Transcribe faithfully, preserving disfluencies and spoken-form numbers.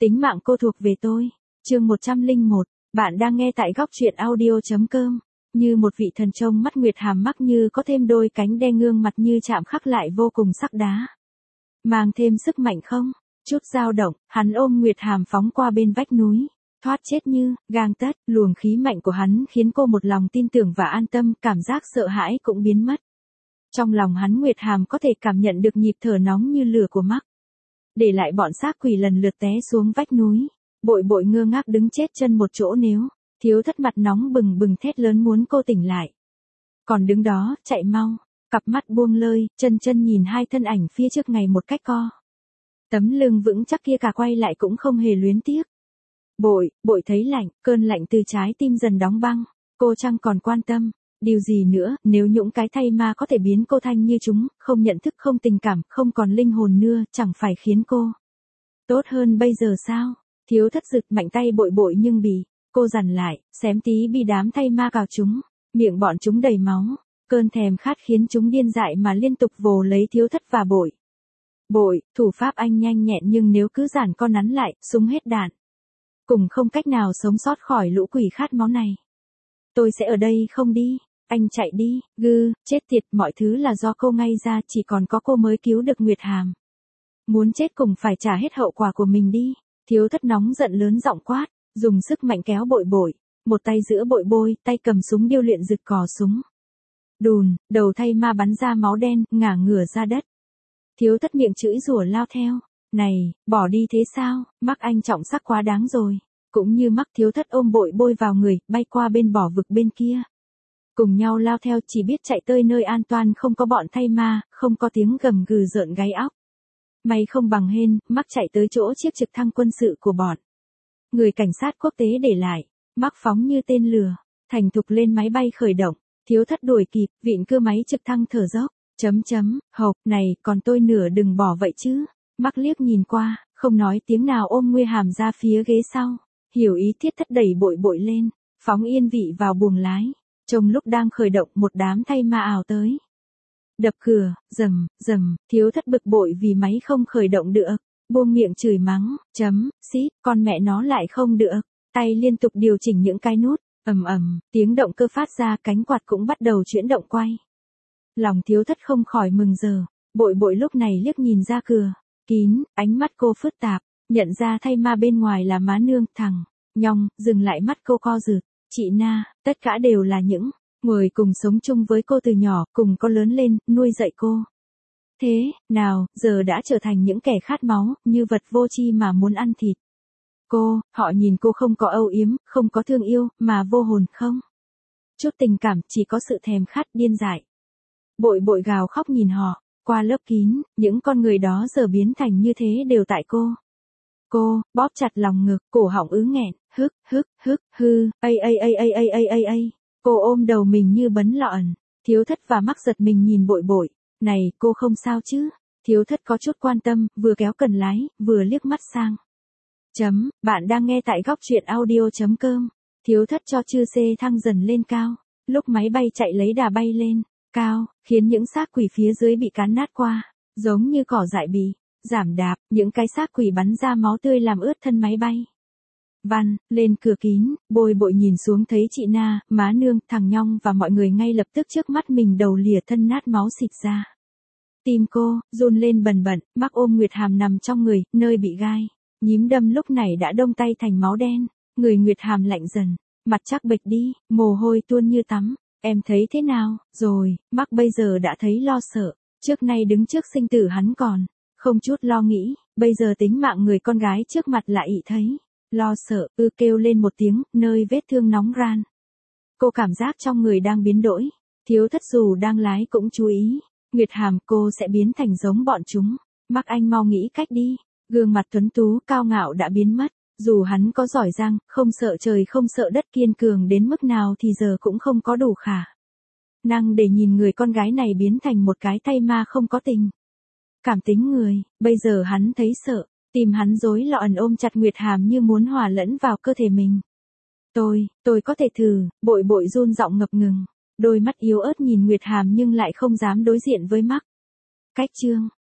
Tính mạng cô thuộc về tôi. Chương một trăm lẻ một, bạn đang nghe tại góc truyện audio.com. Như một vị thần trông mắt Nguyệt Hàm mắc như có thêm đôi cánh đe ngương mặt như chạm khắc lại vô cùng sắc đá. Mang thêm sức mạnh không? Chút dao động, hắn ôm Nguyệt Hàm phóng qua bên vách núi. Thoát chết như, gang tất, luồng khí mạnh của hắn khiến cô một lòng tin tưởng và an tâm, cảm giác sợ hãi cũng biến mất. Trong lòng hắn Nguyệt Hàm có thể cảm nhận được nhịp thở nóng như lửa của Mắc. Để lại bọn xác quỷ lần lượt té xuống vách núi. Bội bội ngơ ngác đứng chết chân một chỗ nếu, Thiếu Thất mặt nóng bừng bừng thét lớn muốn cô tỉnh lại. Còn đứng đó, chạy mau, cặp mắt buông lơi, chân chân nhìn hai thân ảnh phía trước ngày một cách co. Tấm lưng vững chắc kia cả quay lại cũng không hề luyến tiếc. Bội, bội thấy lạnh, cơn lạnh từ trái tim dần đóng băng, cô chẳng còn quan tâm. Điều gì nữa, nếu những cái thay ma có thể biến cô thanh như chúng, không nhận thức không tình cảm, không còn linh hồn nữa, chẳng phải khiến cô tốt hơn bây giờ sao? Thiếu Thất giật mạnh tay bội bội nhưng bị cô dằn lại, xém tí bị đám thay ma cào chúng, miệng bọn chúng đầy máu, cơn thèm khát khiến chúng điên dại mà liên tục vồ lấy Thiếu Thất và bội. Bội, thủ pháp anh nhanh nhẹn nhưng nếu cứ giản con nắn lại, súng hết đạn. Cùng không cách nào sống sót khỏi lũ quỷ khát máu này. Tôi sẽ ở đây không đi. Anh chạy đi, gư, chết tiệt, mọi thứ là do cô ngay ra, chỉ còn có cô mới cứu được Nguyệt Hàm. Muốn chết cùng phải trả hết hậu quả của mình đi. Thiếu Thất nóng giận lớn giọng quát, dùng sức mạnh kéo bội bội, một tay giữa bội bôi, tay cầm súng điêu luyện rực cò súng. Đùn, đầu thay ma bắn ra máu đen, ngả ngửa ra đất. Thiếu Thất miệng chửi rủa lao theo, này, bỏ đi thế sao, Mắc anh trọng sắc quá đáng rồi. Cũng như Mắc Thiếu Thất ôm bội bôi vào người, bay qua bên bỏ vực bên kia. Cùng nhau lao theo chỉ biết chạy tới nơi an toàn không có bọn thay ma, không có tiếng gầm gừ rợn gáy óc. May không bằng hên, Mắc chạy tới chỗ chiếc trực thăng quân sự của bọn người cảnh sát quốc tế để lại, Mắc phóng như tên lửa, thành thục lên máy bay khởi động, Thiếu Thất đuổi kịp, vịn cơ máy trực thăng thở dốc, chấm chấm, hộc, này, còn tôi nửa đừng bỏ vậy chứ. Mắc liếc nhìn qua, không nói tiếng nào ôm Nguyệt Hàm ra phía ghế sau, hiểu ý Thiết Thất đẩy bội bội lên, phóng yên vị vào buồng lái. Trong lúc đang khởi động một đám thay ma ảo tới. Đập cửa, rầm, rầm, Thiếu Thất bực bội vì máy không khởi động được. Buông miệng chửi mắng, chấm, xít, con mẹ nó lại không được. Tay liên tục điều chỉnh những cái nút, ầm ầm, tiếng động cơ phát ra, cánh quạt cũng bắt đầu chuyển động quay. Lòng Thiếu Thất không khỏi mừng giờ. Bội bội lúc này liếc nhìn ra cửa, kín, ánh mắt cô phức tạp, nhận ra thay ma bên ngoài là má nương, thằng Nhong, dừng lại mắt cô co rụt. Chị Na, tất cả đều là những người cùng sống chung với cô từ nhỏ, cùng cô lớn lên, nuôi dạy cô. Thế, nào, giờ đã trở thành những kẻ khát máu, như vật vô tri mà muốn ăn thịt. Cô, họ nhìn cô không có âu yếm, không có thương yêu, mà vô hồn không. Chút tình cảm, chỉ có sự thèm khát điên dại. Bội bội gào khóc nhìn họ, qua lớp kín, những con người đó giờ biến thành như thế đều tại cô. Cô, bóp chặt lòng ngực, cổ họng ứ nghẹn, hức, hức, hức, hư, ây ây ây ây ây ây ây ây. Cô ôm đầu mình như bấn lợn. Thiếu Thất và Mắc giật mình nhìn bội bội. Này, cô không sao chứ? Thiếu Thất có chút quan tâm, vừa kéo cần lái, vừa liếc mắt sang. Chấm, bạn đang nghe tại góc truyện audio.com. Thiếu Thất cho chư xe thăng dần lên cao. Lúc máy bay chạy lấy đà bay lên, cao, khiến những xác quỷ phía dưới bị cán nát qua, giống như cỏ dại bị giảm đạp, những cái xác quỷ bắn ra máu tươi làm ướt thân máy bay. Văn, lên cửa kín, bôi bội nhìn xuống thấy chị Na, má nương, thằng Nhong và mọi người ngay lập tức trước mắt mình đầu lìa thân nát máu xịt ra. Tim cô, run lên bần bật, Mắc ôm Nguyệt Hàm nằm trong người, nơi bị gai. Nhím đâm lúc này đã đông tay thành máu đen, người Nguyệt Hàm lạnh dần, mặt chắc bệch đi, mồ hôi tuôn như tắm. Em thấy thế nào, rồi, Mắc bây giờ đã thấy lo sợ, trước nay đứng trước sinh tử hắn còn không chút lo nghĩ, bây giờ tính mạng người con gái trước mặt lại ị thấy. Lo sợ, ư kêu lên một tiếng, nơi vết thương nóng ran. Cô cảm giác trong người đang biến đổi. Thiếu Thất dù đang lái cũng chú ý. Nguyệt Hàm, cô sẽ biến thành giống bọn chúng. Mắc anh mau nghĩ cách đi. Gương mặt tuấn tú cao ngạo đã biến mất. Dù hắn có giỏi giang, không sợ trời không sợ đất, kiên cường đến mức nào thì giờ cũng không có đủ khả năng để nhìn người con gái này biến thành một cái tay ma không có tình cảm tính người. Bây giờ hắn thấy sợ. Tim hắn rối loạn ôm chặt Nguyệt Hàm như muốn hòa lẫn vào cơ thể mình. Tôi, tôi có thể thử, bội bội run giọng ngập ngừng. Đôi mắt yếu ớt nhìn Nguyệt Hàm nhưng lại không dám đối diện với Mắc. Cách chương,